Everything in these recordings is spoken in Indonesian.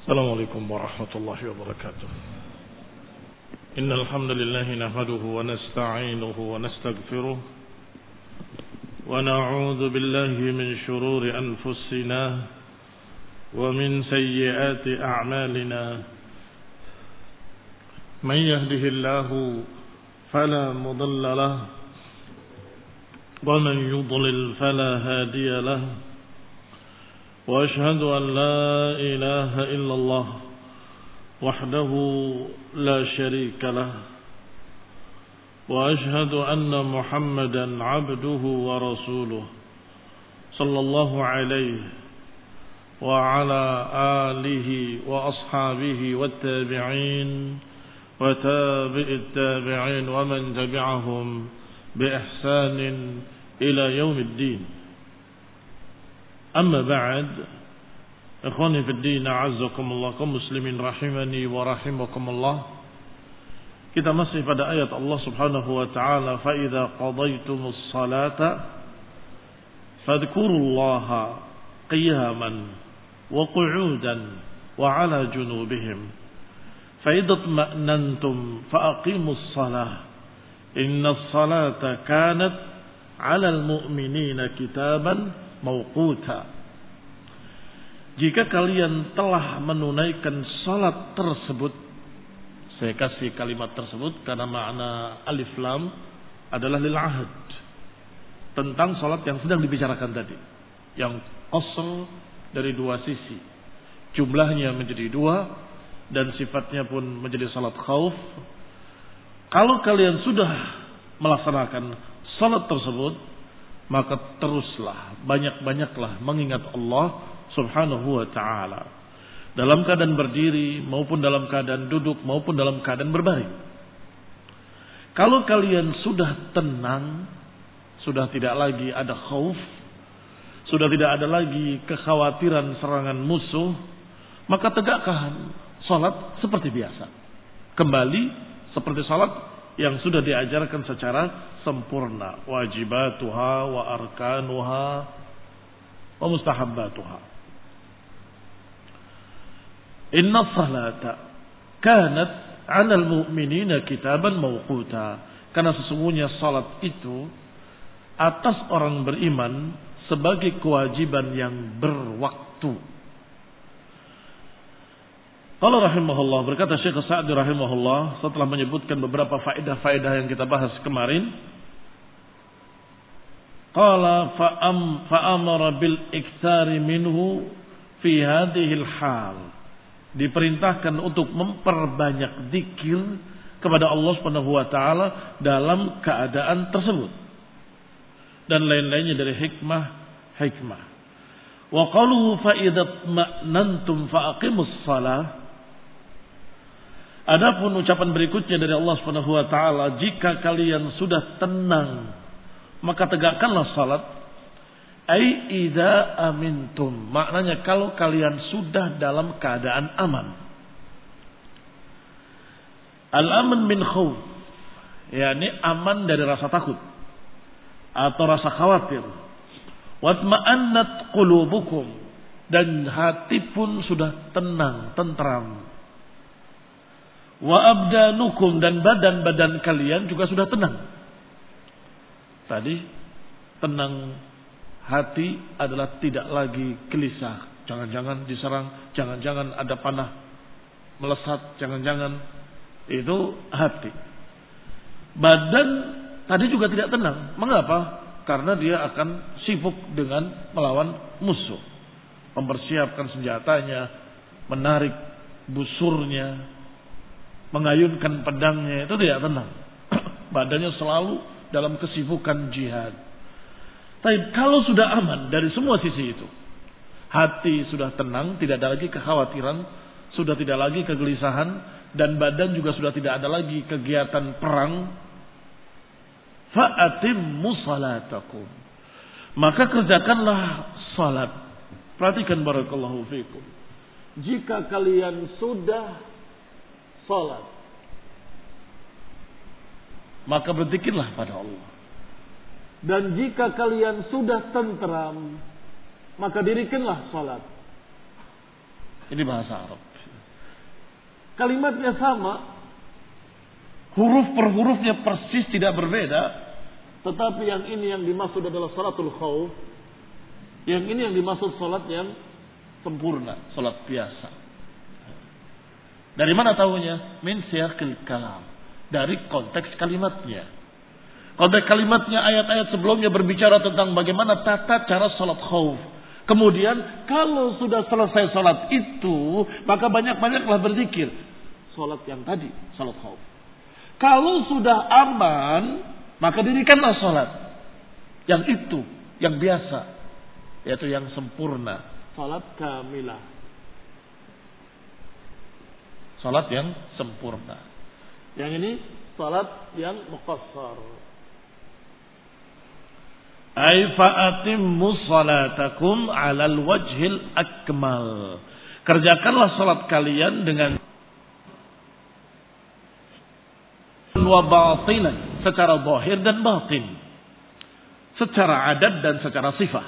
السلام عليكم ورحمة الله وبركاته. إن الحمد لله نحمده ونستعينه ونستغفره ونعوذ بالله من شرور أنفسنا ومن سيئات أعمالنا. من يهده الله فلا مضل له ومن يضلل فلا هادي له. وأشهد أن لا إله إلا الله وحده لا شريك له. وأشهد أن محمدا عبده ورسوله صلى الله عليه وعلى آله وأصحابه والتابعين وتابع التابعين ومن تبعهم بإحسان إلى يوم الدين. Amma ba'd, ikhwani fid din, a'azzakumullah, kaum muslimin rahimani wa rahimakumullah. Kita masih pada ayat Allah Subhanahu wa taala, fa idza qadaytumus salata fadhkurullaha qiyaman wa qu'udan wa 'ala junubihim fa idza tma'nantum fa aqimus salah innas salata kanat 'alal mu'minina kitaban mauquta. Jika kalian telah menunaikan salat tersebut, saya kasih kalimat tersebut karena makna alif lam adalah lil ahad, tentang salat yang sedang dibicarakan tadi, yang qasr dari dua sisi, jumlahnya menjadi dua dan sifatnya pun menjadi salat khauf. Kalau kalian sudah melaksanakan salat tersebut, maka teruslah, banyak-banyaklah mengingat Allah Subhanahu wa ta'ala, dalam keadaan berdiri maupun dalam keadaan duduk maupun dalam keadaan berbaring. Kalau kalian sudah tenang, sudah tidak lagi ada khauf, sudah tidak ada lagi kekhawatiran serangan musuh, maka tegakkan salat seperti biasa, kembali seperti salat yang sudah diajarkan secara sempurna, wajibatuha wa arkanuha wa mustahabbatuha. Inna salata kanat 'alal mu'minina kitaban mawquta. Karena sesungguhnya salat itu atas orang beriman sebagai kewajiban yang berwaktu. Qala rahimahullah, berkata Syekh Sa'di rahimahullah setelah menyebutkan beberapa faedah-faedah yang kita bahas kemarin. Qala fa'amara bil iktsari minhu fi hadhil hal. Diperintahkan untuk memperbanyak zikir kepada Allah Subhanahu wa taala dalam keadaan tersebut. Dan lain-lainnya dari hikmah. Wa qaluhu fa idza ma'nantum fa aqimus shalah. Adapun ucapan berikutnya dari Allah Subhanahu wa taala, jika kalian sudah tenang maka tegakkanlah salat. Ai idza amintum, maknanya kalau kalian sudah dalam keadaan aman. Al-aman min khauf, yakni aman dari rasa takut atau rasa khawatir. Watma'annat qulubukum, dan hati pun sudah tenang, tentram. Wa abdanukum, dan badan-badan kalian juga sudah tenang. Tadi tenang hati adalah tidak lagi gelisah, jangan-jangan diserang, jangan-jangan ada panah melesat, jangan-jangan, itu hati. Badan tadi juga tidak tenang. Mengapa? Karena dia akan sibuk dengan melawan musuh, mempersiapkan senjatanya, menarik busurnya, mengayunkan pedangnya, itu tidak tenang. Badannya selalu dalam kesibukan jihad. Tapi kalau sudah aman dari semua sisi itu, hati sudah tenang, tidak ada lagi kekhawatiran, sudah tidak lagi kegelisahan, dan badan juga sudah tidak ada lagi kegiatan perang, fa'atimmu salatakum, maka kerjakanlah salat. Perhatikan barakallahu fikum. Jika kalian sudah salat, maka berzikirlah pada Allah. Dan jika kalian sudah tentram, maka dirikanlah salat. Ini bahasa Arab. Kalimatnya sama, huruf per hurufnya persis tidak berbeda, tetapi yang ini yang dimaksud adalah salatul khauf, yang ini yang dimaksud salat yang sempurna, salat biasa. Dari mana tahunya? Min siyaqil kalam, dari konteks kalimatnya. Konteks kalimatnya ayat-ayat sebelumnya berbicara tentang bagaimana tata cara salat khauf. Kemudian kalau sudah selesai salat itu, maka banyak-banyaklah berzikir. Salat yang tadi, salat khauf. Kalau sudah aman, maka dirikanlah salat yang itu, yang biasa, yaitu yang sempurna, salat kamilah. Salat yang sempurna. Yang ini salat yang muqassar. Ay fa'atimmu salatakum 'alal wajhil akmal. Kerjakanlah salat kalian dengan wa batinan, secara zahir dan batin, secara adat dan secara sifat.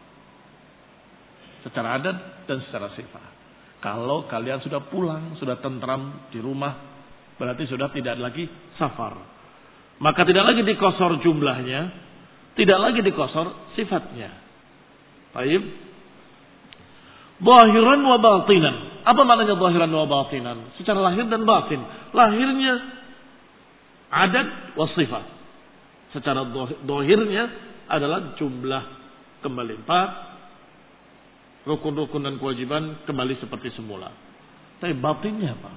Secara adat dan secara sifat. Kalau kalian sudah pulang, sudah tentram di rumah, berarti sudah tidak lagi safar. Maka tidak lagi dikosor jumlahnya, tidak lagi dikosor sifatnya. Baik. Zahiran wa batinan. Apa maknanya zahiran wa batinan? Secara lahir dan batin. Lahirnya adat wa sifat. Secara zahirnya adalah jumlah kembali 4. Rukun-rukun dan kewajiban kembali seperti semula. Tapi batinnya apa?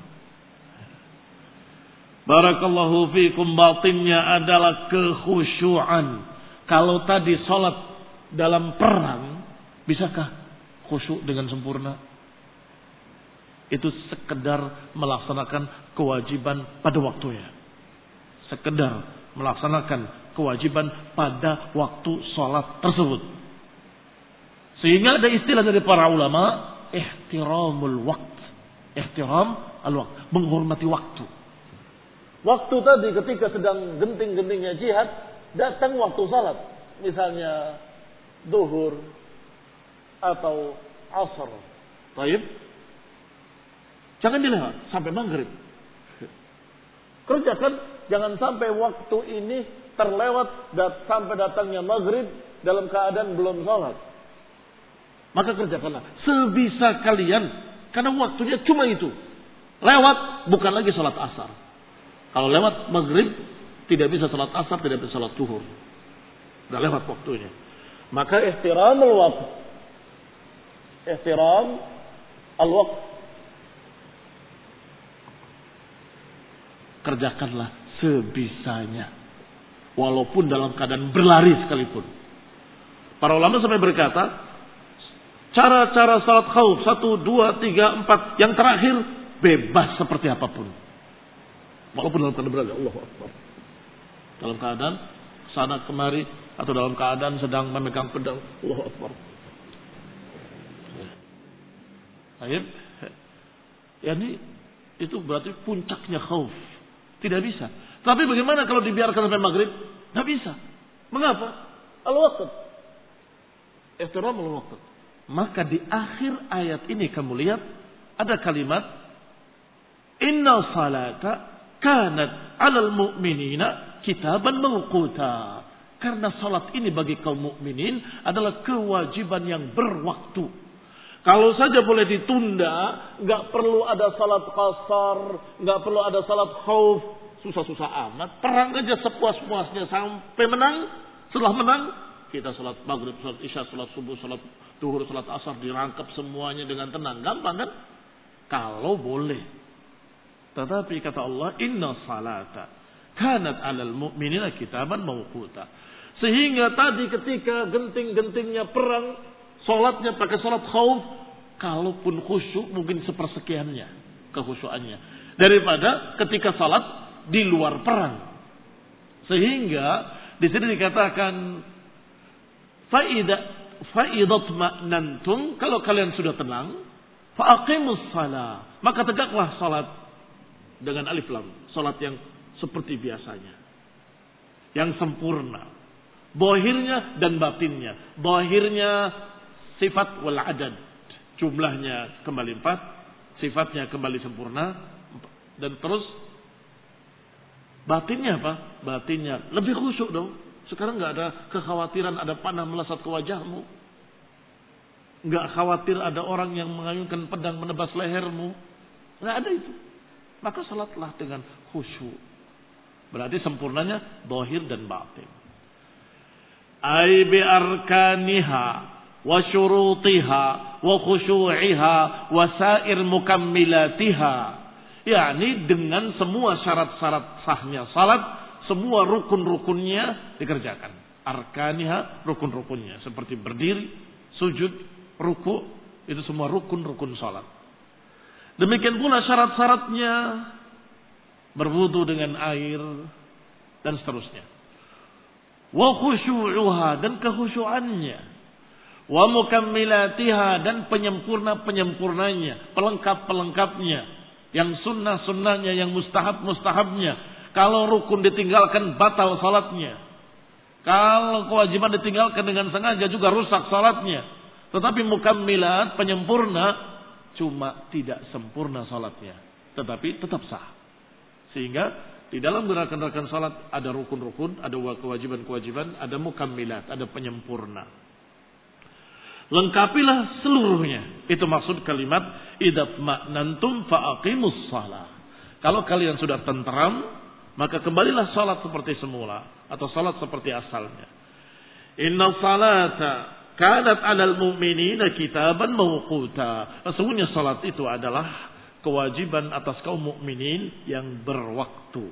Barakallahu fiikum, batinnya adalah kekhusyuan. Kalau tadi sholat dalam perang, bisakah khusyuk dengan sempurna? Itu sekedar melaksanakan kewajiban pada waktunya. Sekedar melaksanakan kewajiban pada waktu sholat tersebut. Sehingga ada istilah dari para ulama, ihtiramul waqt. Ihtiram al-waqt, menghormati waktu. Waktu tadi ketika sedang genting-gentingnya jihad, datang waktu salat. Misalnya zuhur atau asar. Baik. Jangan dilewat sampai maghrib. Kerjakan, jangan sampai waktu ini terlewat sampai datangnya maghrib dalam keadaan belum salat. Maka kerjakanlah sebisa kalian, karena waktunya cuma itu. Lewat bukan lagi salat asar. Kalau lewat maghrib tidak bisa salat asar, tidak bisa salat zuhur. Sudah lewat waktunya. Maka ihtiramul waqt. Ihtiram al-waqt. Kerjakanlah sebisanya. Walaupun dalam keadaan berlari sekalipun. Para ulama sampai berkata, cara-cara salat khauf 1, 2, 3, 4 yang terakhir bebas seperti apapun. Walaupun dalam keadaan berada, Allahu Akbar. Dalam keadaan sana kemari atau dalam keadaan sedang memegang pedang, Allahu Akbar. Baik. Yani itu berarti puncaknya khauf. Tidak bisa. Tapi bagaimana kalau dibiarkan sampai maghrib? Tidak bisa. Mengapa? Al-waqt. Ihtiramul waqt. Maka di akhir ayat ini kamu lihat ada kalimat inna salata kanat 'alal mu'minina kitaban mawquta. Karena salat ini bagi kaum mukminin adalah kewajiban yang berwaktu. Kalau saja boleh ditunda, enggak perlu ada salat qasar, enggak perlu ada salat khauf, susah-susah amat. Perang aja sepuas-puasnya sampai menang. Setelah menang, kita salat maghrib, salat isya, salat subuh, salat zuhur, salat asar, dirangkap semuanya dengan tenang. Gampang kan? Kalau boleh. Tetapi kata Allah, inna salata kanat 'alal mu'minina kitaban mawquta. Sehingga tadi ketika genting-gentingnya perang, salatnya pakai salat khauf, kalaupun khusyuk mungkin sepersekiannya kekhusyuannya daripada ketika salat di luar perang. Sehingga di sini dikatakan fa'idat ma'nantum, kalau kalian sudah tenang, fa'aqimus shalah, maka tegaklah salat dengan alif lam, salat yang seperti biasanya, yang sempurna, zahirnya dan batinnya. Zahirnya sifat wal adad, jumlahnya kembali 4, sifatnya kembali sempurna Dan terus batinnya apa? Batinnya lebih khusyuk dong. Sekarang nggak ada kekhawatiran ada panah melesat ke wajahmu. Nggak khawatir ada orang yang mengayunkan pedang menebas lehermu. Nggak ada itu. Maka salatlah dengan khusyuk. Berarti sempurnanya zahir dan batin. Ai bi arkaniha wa syurutiha wa khusyu'iha wa sa'ir mukammilatiha. yakni dengan semua syarat-syarat sahnya salat, semua rukun-rukunnya dikerjakan. Arkaniha, rukun-rukunnya seperti berdiri, sujud, ruku, itu semua rukun-rukun salat. Demikian pula syarat-syaratnya, berwudu dengan air dan seterusnya. Wa khusyu'uha, dan kekhusyuannya. Wa mukammilatiha, dan penyempurna-penyempurnanya, pelengkap-pelengkapnya, yang sunnah-sunnahnya, yang mustahab-mustahabnya. Kalau rukun ditinggalkan batal salatnya. Kalau kewajiban ditinggalkan dengan sengaja juga rusak salatnya. Tetapi mukammilat, penyempurna, cuma tidak sempurna salatnya, tetapi tetap sah. Sehingga di dalam gerakan-gerakan salat ada rukun-rukun, ada kewajiban-kewajiban, ada mukammilat, ada penyempurna. Lengkapilah seluruhnya. Itu maksud kalimat idza ma'nantum fa'aqimus shalah. Kalau kalian sudah tenteram, maka kembalilah salat seperti semula atau salat seperti asalnya. Inna salata kanat 'alal mu'minina kitaban mawquta. Sesungguhnya salat itu adalah kewajiban atas kaum mukminin yang berwaktu.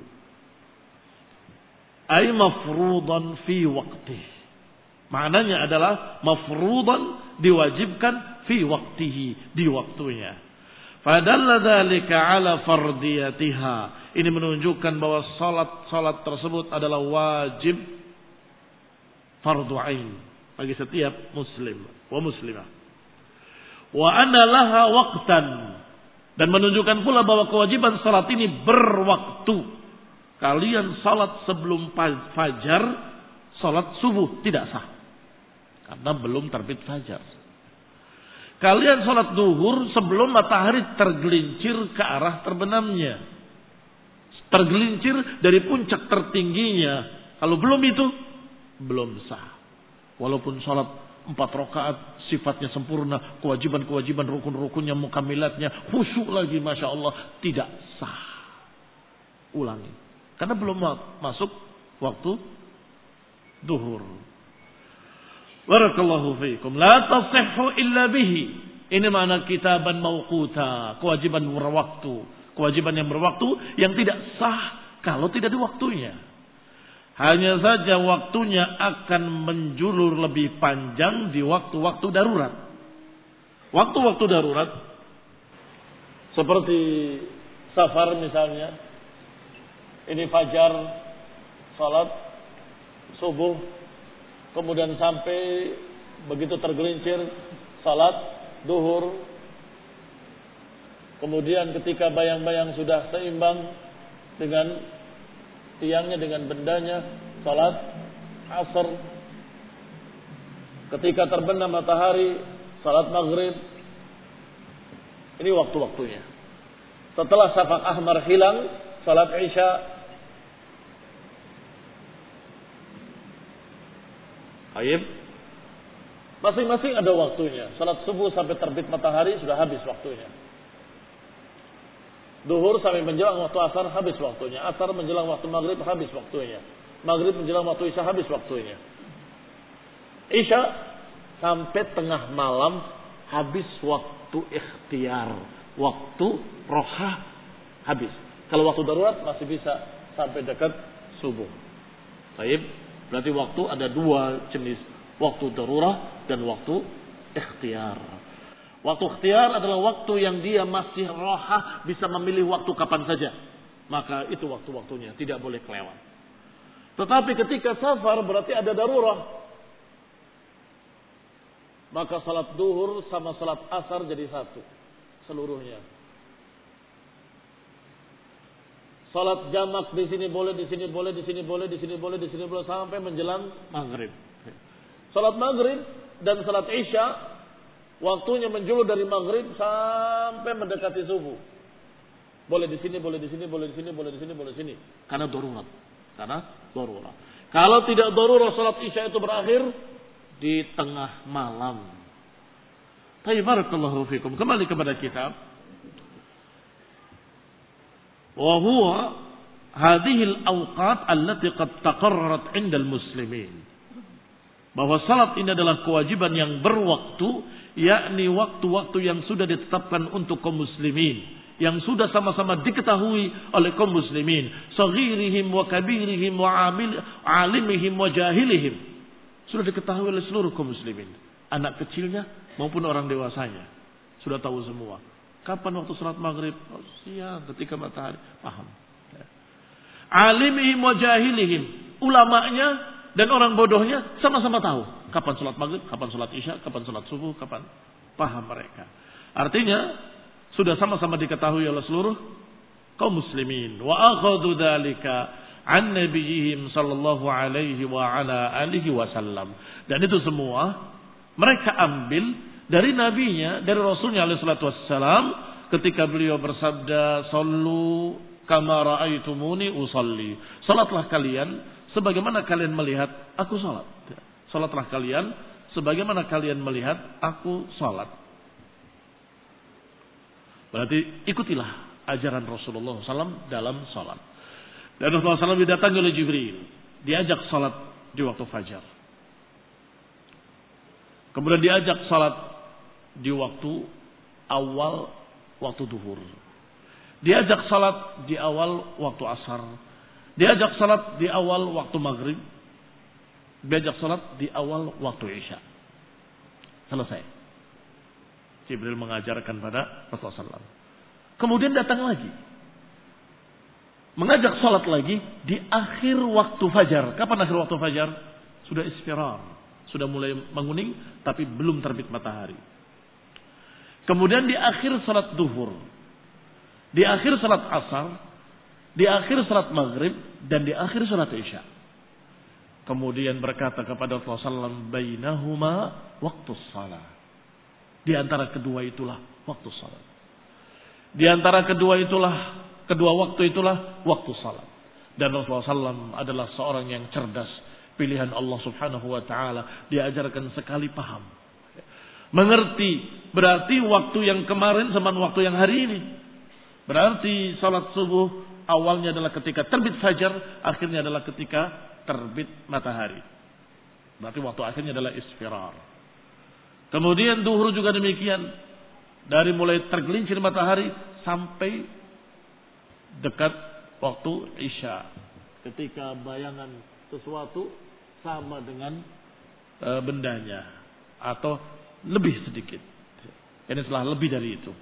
Ay mafruḍan fi waqtihi. Maknanya adalah mafruḍan, diwajibkan fi waqtihi, di waktunya. Fadalla dzalika 'ala fardiyatiha. Ini menunjukkan bahwa salat tersebut adalah wajib fardhu ain bagi setiap muslim wa muslimah. Wa anna laha waqtan, dan menunjukkan pula bahwa kewajiban salat ini berwaktu. Kalian salat sebelum fajar, salat subuh tidak sah karena belum terbit fajar. Kalian salat duhur sebelum matahari tergelincir ke arah terbenamnya, tergelincir dari puncak tertingginya. Kalau belum itu, belum sah. Walaupun salat 4 rakaat sifatnya sempurna, kewajiban-kewajiban rukun-rukunnya, mukammilatnya, khusyuk lagi, masya Allah, tidak sah. Ulangi, karena belum masuk waktu duhur. Barakallahu fiikum. La tasihhu illa bihi. Ini makna kitaban mawquta, kewajiban berwaktu, kewajiban yang berwaktu yang tidak sah kalau tidak di waktunya. Hanya saja waktunya akan menjulur lebih panjang di waktu-waktu darurat. Waktu-waktu darurat seperti safar misalnya. Ini fajar, salat subuh, kemudian sampai begitu tergelincir salat duhur. Kemudian ketika bayang-bayang sudah seimbang dengan tiangnya, dengan bendanya, salat asar. Ketika terbenam matahari, salat maghrib. Ini waktu-waktunya. Setelah syafaq ahmar hilang, salat isya. Baik. Masing-masing ada waktunya. Salat subuh sampai terbit matahari sudah habis waktunya. Duhur sampai menjelang waktu asar habis waktunya. Asar menjelang waktu maghrib habis waktunya. Maghrib menjelang waktu isya habis waktunya. Isya sampai tengah malam habis waktu ikhtiar. Waktu roha habis. Kalau waktu darurat masih bisa sampai dekat subuh. Baik, berarti waktu ada 2 jenis. Waktu darurah dan waktu ikhtiar. Waktu ikhtiar adalah waktu yang dia masih roha, bisa memilih waktu kapan saja. Maka itu waktu-waktunya, tidak boleh kelewat. Tetapi ketika safar berarti ada darurah. Maka salat duhur sama salat asar jadi satu. Seluruhnya. Salat jamak di sini boleh, di sini boleh, di sini boleh, di sini boleh, di sini boleh, sampai menjelang maghrib. Salat maghrib dan salat isya waktunya menjulur dari maghrib sampai mendekati subuh. Boleh di sini, boleh di sini, boleh di sini, boleh di sini, boleh di sini. Karena darurat. Kalau tidak darurat, salat Isya itu berakhir di tengah malam. Barakallahu fikum. Kembali kepada kitab. Wa huwa hadhihi al-awqat allati qad taqarrarat 'inda al-muslimin. Bahwa salat ini adalah kewajiban yang berwaktu, yakni waktu-waktu yang sudah ditetapkan untuk kaum muslimin, yang sudah sama-sama diketahui oleh kaum muslimin, saghirihim wa kabirihim wa alimihim wa jahilihim. Sudah diketahui oleh seluruh kaum muslimin, anak kecilnya maupun orang dewasanya. Sudah tahu semua. Kapan waktu salat maghrib? Oh, siang ketika matahari. Paham. Alimihim wa jahilihim. Ulamanya dan orang bodohnya sama-sama tahu. Kapan salat maghrib, kapan salat isya, kapan salat subuh, kapan. Paham mereka. Artinya, sudah sama-sama diketahui oleh seluruh kaum muslimin. Wa akhadhu dzalika an nabiyihim sallallahu alaihi wa ala alihi wasallam. Dan itu semua mereka ambil dari nabinya, dari rasulnya alaihi salatu wassalam, ketika beliau bersabda, "Shallu kama ra'aitumuni usalli." Salatlah kalian sebagaimana kalian melihat aku salat. Salatlah kalian sebagaimana kalian melihat aku salat. Berarti ikutilah ajaran Rasulullah SAW dalam salat. Dan Rasulullah SAW didatangi oleh Jibril, diajak salat di waktu fajar. Kemudian diajak salat di waktu awal waktu duhur. Diajak salat di awal waktu asar. Diajak salat di awal waktu maghrib. Diajak salat di awal waktu isya. Selesai. Jibril mengajarkan pada Rasulullah SAW. Kemudian datang lagi. Mengajak salat lagi di akhir waktu fajar. Kapan akhir waktu fajar? Sudah isfirar. Sudah mulai menguning tapi belum terbit matahari. Kemudian di akhir salat duhur. Di akhir salat asar. Di akhir salat maghrib. Dan di akhir salat isya. Kemudian berkata kepada Rasulullah SAW, bainahuma waktu salat. Di antara kedua itulah waktu salat. Di antara kedua waktu itulah waktu salat. Dan Rasulullah SAW adalah seorang yang cerdas, pilihan Allah Subhanahu wa taala, diajarkan sekali paham. Mengerti, berarti waktu yang kemarin sama waktu yang hari ini. Berarti salat subuh awalnya adalah ketika terbit fajar, akhirnya adalah ketika terbit matahari. Berarti waktu akhirnya adalah isfirar. Kemudian duhur juga demikian. Dari mulai tergelincir matahari sampai dekat waktu isya. Ketika bayangan sesuatu sama dengan bendanya. Atau lebih sedikit. Ini setelah lebih dari itu.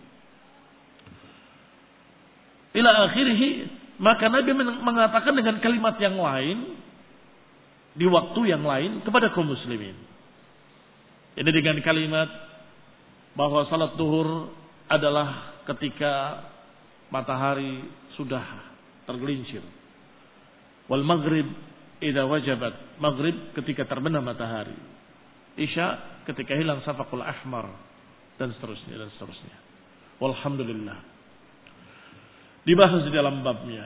Ila akhirih, maka Nabi mengatakan dengan kalimat yang lain, di waktu yang lain kepada kaum muslimin. Ini dengan kalimat bahwa salat duhur adalah ketika matahari sudah tergelincir. Wal maghrib idza wajabat, maghrib ketika terbenam matahari. Isya ketika hilang safaqul ahmar, dan seterusnya dan seterusnya. Walhamdulillah. Dibahas di dalam babnya.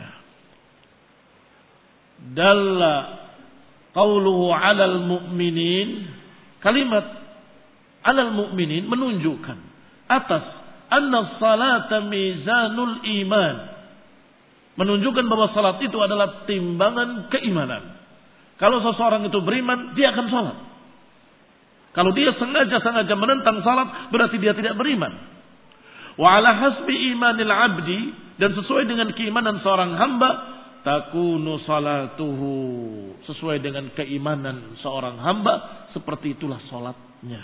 Dalla qauluhu 'alal mu'minin, kalimat 'alal mu'minin menunjukkan atas anna salata mizanul iman. Menunjukkan bahwa salat itu adalah timbangan keimanan. Kalau seseorang itu beriman, dia akan salat. Kalau dia sengaja menentang salat, berarti dia tidak beriman. Wa 'ala hasbi imanil 'abdi, dan sesuai dengan keimanan seorang hamba, takunu salatuhu, sesuai dengan keimanan seorang hamba, seperti itulah salatnya.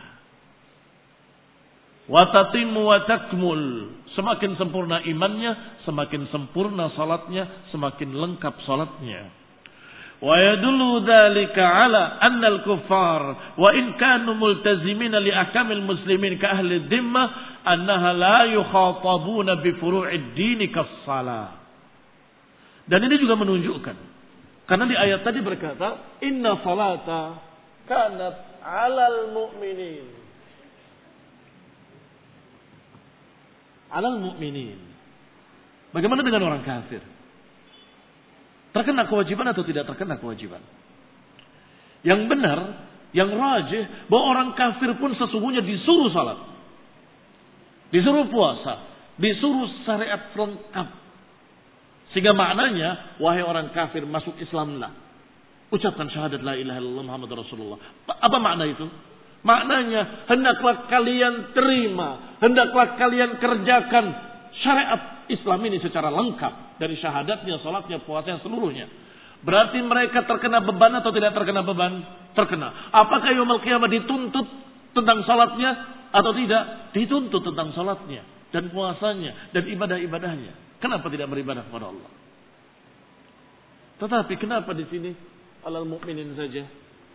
Wa tatimmu wa takmul, semakin sempurna imannya, semakin sempurna salatnya, semakin lengkap salatnya. Wa yadullu dzalika ala anna al-kuffar wa in kanu multazimina li ahkamil muslimin ka ahli dhimmah annaha la yukhatabuna bi furu'id din kas-shalah. Dan ini juga menunjukkan, karena di ayat tadi berkata inna salata kanat 'alal mu'minin, 'alal mu'minin. Bagaimana dengan orang kafir? Terkena kewajiban atau tidak terkena kewajiban? Yang benar, yang rajih, bahwa orang kafir pun sesungguhnya disuruh salat, disuruh puasa, disuruh syariat lengkap. Sehingga maknanya, wahai orang kafir masuk Islamlah, ucapkan syahadat la ilaha illallah Muhammad Rasulullah. Apa makna itu? Maknanya, hendaklah kalian terima, hendaklah kalian kerjakan syariat Islam ini secara lengkap. Dari syahadatnya, salatnya, puasanya, seluruhnya. Berarti mereka terkena beban atau tidak terkena beban? Terkena. Apakah yaumul qiyamah dituntut tentang salatnya atau tidak? Dituntut tentang salatnya dan puasanya dan ibadah-ibadahnya. Kenapa tidak beribadah kepada Allah? Tetapi kenapa di sini alal mukminin saja?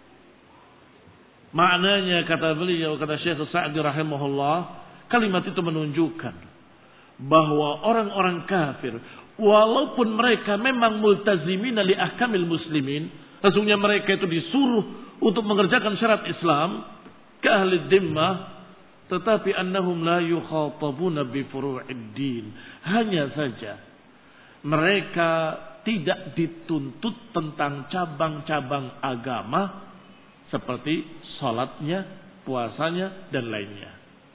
Maknanya kata beliau, kata Syekh Sa'di rahimahullah, kalimat itu menunjukkan bahwa orang-orang kafir, walaupun mereka memang multazimina li ahkamil muslimin, sesungguhnya mereka itu disuruh untuk mengerjakan syariat Islam ke ahli dhimmah, tetapi annahum la yukhatabuna bi furu'id din. Hanya saja mereka tidak dituntut tentang cabang-cabang agama seperti salatnya, puasanya dan lainnya.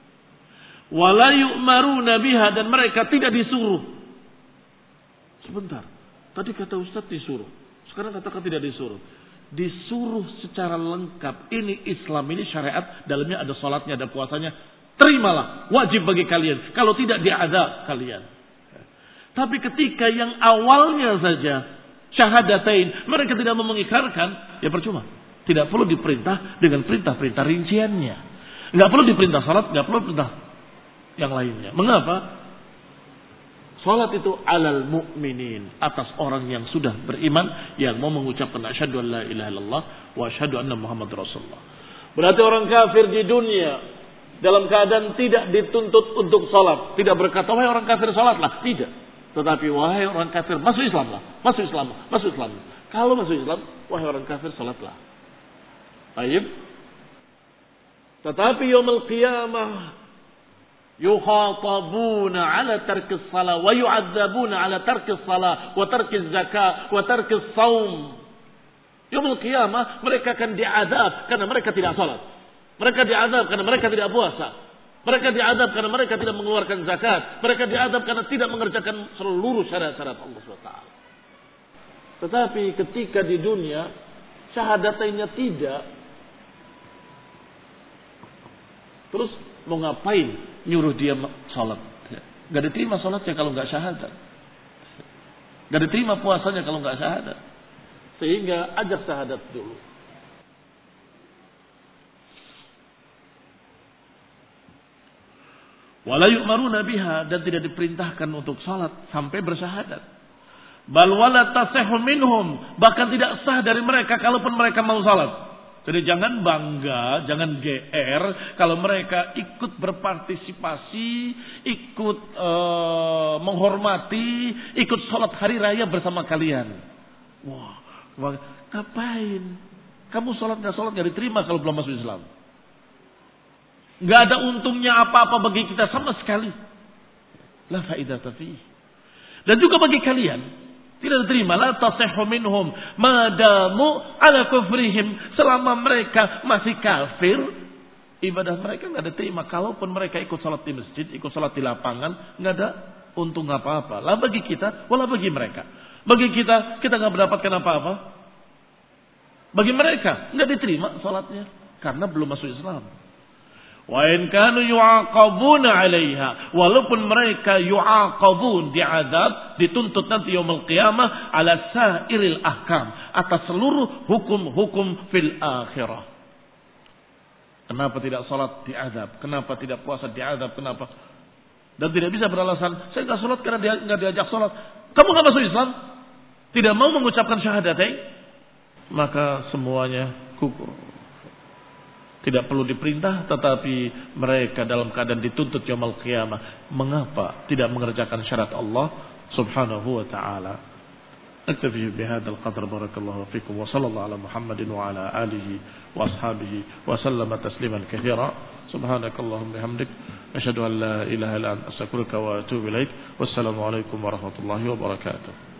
Wala yu'maruna biha, dan mereka tidak disuruh. Sebentar, tadi kata Ustaz disuruh, sekarang katakan tidak disuruh. Disuruh secara lengkap. Ini Islam, ini syariat, dalamnya ada salatnya, ada puasanya. Terimalah, wajib bagi kalian. Kalau tidak, diazab kalian. Tapi ketika yang awalnya saja syahadatain, mereka tidak mau mengikrarkan, ya percuma. Tidak perlu diperintah dengan perintah-perintah rinciannya. Enggak perlu diperintah salat, enggak perlu perintah yang lainnya. Mengapa? Salat itu alal mu'minin, atas orang yang sudah beriman, yang mau mengucapkan asyhadu an la ilaha illallah wa asyhadu anna Muhammad Rasulullah. Berarti orang kafir di dunia dalam keadaan tidak dituntut untuk salat, tidak berkata wahai orang kafir salatlah, tidak. Tetapi wahai orang kafir masuk Islamlah, masuk Islam, masuk Islam. Kalau masuk Islam, wahai orang kafir salatlah. Baik. Tetapi yaumul qiyamah yukhatabuna ala tarkis salah wa yu'adzabuna ala tarkis salah wa tarkis zakah wa tarkis saum. Yaumul qiyamah mereka akan diazab karena mereka tidak salat. Mereka diazab karena mereka tidak puasa. Mereka diazab karena mereka tidak mengeluarkan zakat. Mereka diazab karena tidak mengerjakan seluruh syarat-syarat Allah SWT. Tetapi ketika di dunia syahadatainnya tidak, terus mau ngapain nyuruh dia salat? Gak diterima salatnya kalau gak syahadat. Gak diterima puasanya kalau gak syahadat. Sehingga ajak syahadat dulu. Wala yu'maruna biha, dan tidak diperintahkan untuk salat sampai bersyahadat. Bal wala tasihhu minhum, bahkan tidak sah dari mereka kalaupun mereka mau salat. Jadi jangan bangga, jangan GR kalau mereka ikut berpartisipasi, ikut menghormati, ikut sholat hari raya bersama kalian. Wah, ngapain? Kamu sholat nggak diterima kalau belum masuk Islam. Nggak ada untungnya apa-apa bagi kita sama sekali. La faidata fi. Dan juga bagi kalian tidak diterima, la tasihhu minhum madamu ala kufrihim, selama mereka masih kafir, ibadah mereka enggak diterima. Kalaupun mereka ikut salat di masjid, ikut salat di lapangan, enggak ada untung apa-apa. Lah bagi kita, wala bagi mereka. Bagi kita enggak mendapatkan apa-apa. Bagi mereka enggak diterima salatnya karena belum masuk Islam. Wa in kanu yu'aqabuna 'alaiha, walaupun mereka yu'aqabun, diazab, dituntut nanti yaumul qiyamah ala sairil ahkam, atas seluruh hukum-hukum fil akhirah. Kenapa tidak salat diazab? Kenapa tidak puasa diazab? Kenapa? Dan tidak bisa beralasan saya enggak salat karena dia enggak diajak salat. Kamu enggak masuk Islam? Tidak mau mengucapkan syahadatain? Maka semuanya gugur. Tidak perlu diperintah, tetapi mereka dalam keadaan dituntut yaumul qiyamah. Mengapa tidak mengerjakan syarat Allah subhanahu wa ta'ala? Naktafi bihadzal qadr, barakallahu fikum, wa sallallahu ala Muhammadin wa ala alihi wa ashabihi wa sallama tasliman katsira. Subhanakallahumma bihamdik asyhadu an la ilaha illa anta astaghfiruka wa atubu ilaik. Wassalamualaikum warahmatullahi wabarakatuh.